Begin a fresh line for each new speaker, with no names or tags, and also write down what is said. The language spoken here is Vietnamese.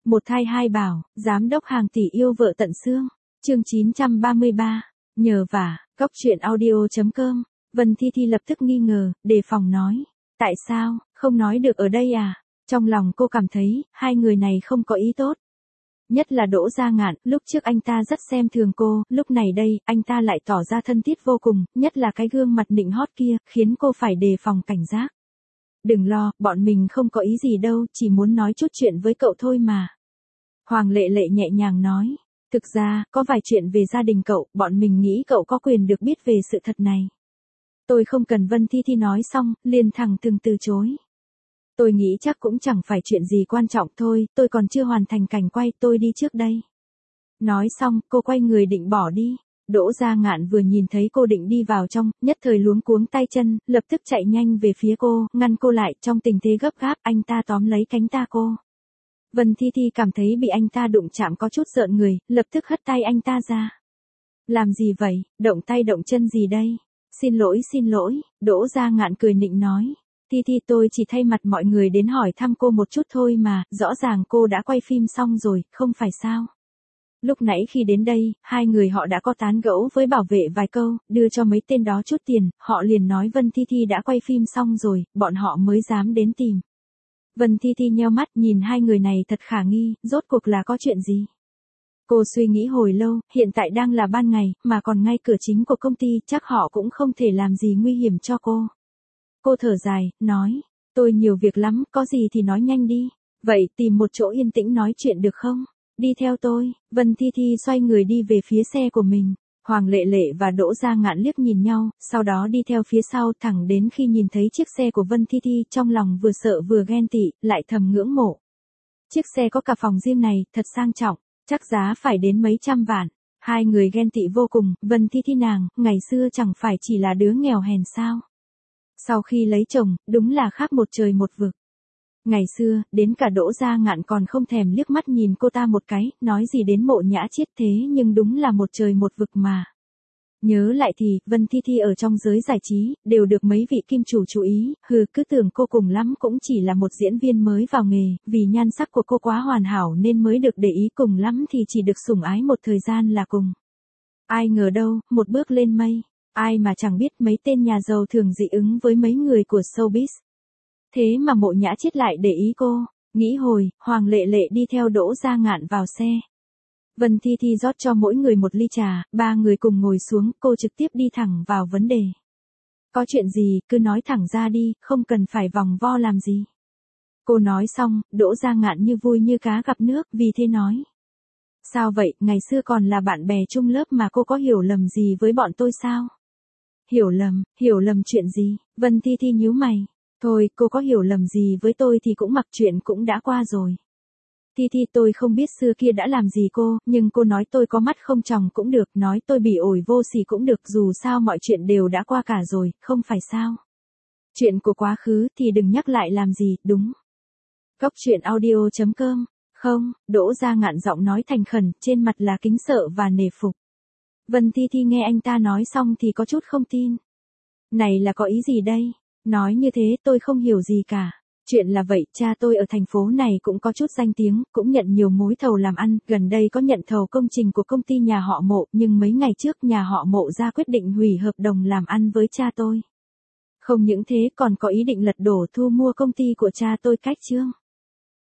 Một thai hai bảo, giám đốc hàng tỷ yêu vợ tận xương. Chương 933. Nhờ vả, góc truyện audio.com. Vân Thi Thi lập tức nghi ngờ, đề phòng nói. Tại sao, không nói được ở đây à? Trong lòng cô cảm thấy, hai người này không có ý tốt. Nhất là Đỗ Gia Ngạn, lúc trước anh ta rất xem thường cô, lúc này đây, anh ta lại tỏ ra thân thiết vô cùng, nhất là cái gương mặt nịnh hót kia, khiến cô phải đề phòng cảnh giác. Đừng lo, bọn mình không có ý gì đâu, chỉ muốn nói chút chuyện với cậu thôi mà. Hoàng Lệ Lệ nhẹ nhàng nói. Thực ra, có vài chuyện về gia đình cậu, bọn mình nghĩ cậu có quyền được biết về sự thật này. Tôi không cần. Vân Thi Thi nói xong, liền thẳng thừng từ chối. Tôi nghĩ chắc cũng chẳng phải chuyện gì quan trọng thôi, tôi còn chưa hoàn thành cảnh quay, tôi đi trước đây. Nói xong, cô quay người định bỏ đi. Đỗ Gia Ngạn vừa nhìn thấy cô định đi vào trong, nhất thời luống cuống tay chân, lập tức chạy nhanh về phía cô, ngăn cô lại. Trong tình thế gấp gáp, anh ta tóm lấy cánh tay cô. Vân Thi Thi cảm thấy bị anh ta đụng chạm có chút rợn người, lập tức hất tay anh ta ra. Làm gì vậy, động tay động chân gì đây? Xin lỗi, Đỗ Gia Ngạn cười nịnh nói. Thi Thi, tôi chỉ thay mặt mọi người đến hỏi thăm cô một chút thôi mà, rõ ràng cô đã quay phim xong rồi, không phải sao? Lúc nãy khi đến đây, hai người họ đã có tán gẫu với bảo vệ vài câu, đưa cho mấy tên đó chút tiền, họ liền nói Vân Thi Thi đã quay phim xong rồi, bọn họ mới dám đến tìm. Vân Thi Thi nheo mắt nhìn hai người này thật khả nghi, rốt cuộc là có chuyện gì? Cô suy nghĩ hồi lâu, hiện tại đang là ban ngày, mà còn ngay cửa chính của công ty, chắc họ cũng không thể làm gì nguy hiểm cho cô. Cô thở dài, nói, tôi nhiều việc lắm, có gì thì nói nhanh đi. Vậy tìm một chỗ yên tĩnh nói chuyện được không? Đi theo tôi. Vân Thi Thi xoay người đi về phía xe của mình. Hoàng Lệ Lệ và Đỗ Gia Ngạn liếc nhìn nhau, sau đó đi theo phía sau thẳng đến khi nhìn thấy chiếc xe của Vân Thi Thi, trong lòng vừa sợ vừa ghen tị, lại thầm ngưỡng mộ. Chiếc xe có cả phòng riêng này, thật sang trọng, chắc giá phải đến mấy trăm vạn. Hai người ghen tị vô cùng. Vân Thi Thi nàng, ngày xưa chẳng phải chỉ là đứa nghèo hèn sao? Sau khi lấy chồng, đúng là khác một trời một vực. Ngày xưa, đến cả Đỗ Gia Ngạn còn không thèm liếc mắt nhìn cô ta một cái, nói gì đến Mộ Nhã Chiết, thế nhưng đúng là một trời một vực mà. Nhớ lại thì, Vân Thi Thi ở trong giới giải trí, đều được mấy vị kim chủ chú ý, cứ tưởng cô cùng lắm cũng chỉ là một diễn viên mới vào nghề, vì nhan sắc của cô quá hoàn hảo nên mới được để ý, cùng lắm thì chỉ được sủng ái một thời gian là cùng. Ai ngờ đâu, một bước lên mây. Ai mà chẳng biết mấy tên nhà giàu thường dị ứng với mấy người của showbiz. Thế mà Mộ Nhã Chiết lại để ý cô. Nghĩ hồi, Hoàng Lệ Lệ đi theo Đỗ Gia Ngạn vào xe. Vân Thi Thi rót cho mỗi người một ly trà, ba người cùng ngồi xuống, cô trực tiếp đi thẳng vào vấn đề. Có chuyện gì, cứ nói thẳng ra đi, không cần phải vòng vo làm gì. Cô nói xong, Đỗ Gia Ngạn như vui như cá gặp nước, vì thế nói. Sao vậy, ngày xưa còn là bạn bè chung lớp mà cô có hiểu lầm gì với bọn tôi sao? Hiểu lầm chuyện gì? Vân Thi Thi nhíu mày. Thôi, cô có hiểu lầm gì với tôi thì cũng mặc, chuyện cũng đã qua rồi. Thi Thi, tôi không biết xưa kia đã làm gì cô, nhưng cô nói tôi có mắt không tròng cũng được, nói tôi bỉ ổi vô sỉ cũng được, dù sao mọi chuyện đều đã qua cả rồi, không phải sao? Chuyện của quá khứ thì đừng nhắc lại làm gì, đúng? Góc truyện audio.com. Không, Đỗ Gia Ngạn giọng nói thành khẩn, trên mặt là kính sợ và nể phục. Vân Thi Thi nghe anh ta nói xong thì có chút không tin. Này là có ý gì đây? Nói như thế tôi không hiểu gì cả. Chuyện là vậy, cha tôi ở thành phố này cũng có chút danh tiếng, cũng nhận nhiều mối thầu làm ăn, gần đây có nhận thầu công trình của công ty nhà họ Mộ, nhưng mấy ngày trước nhà họ Mộ ra quyết định hủy hợp đồng làm ăn với cha tôi. Không những thế còn có ý định lật đổ thu mua công ty của cha tôi cách chương.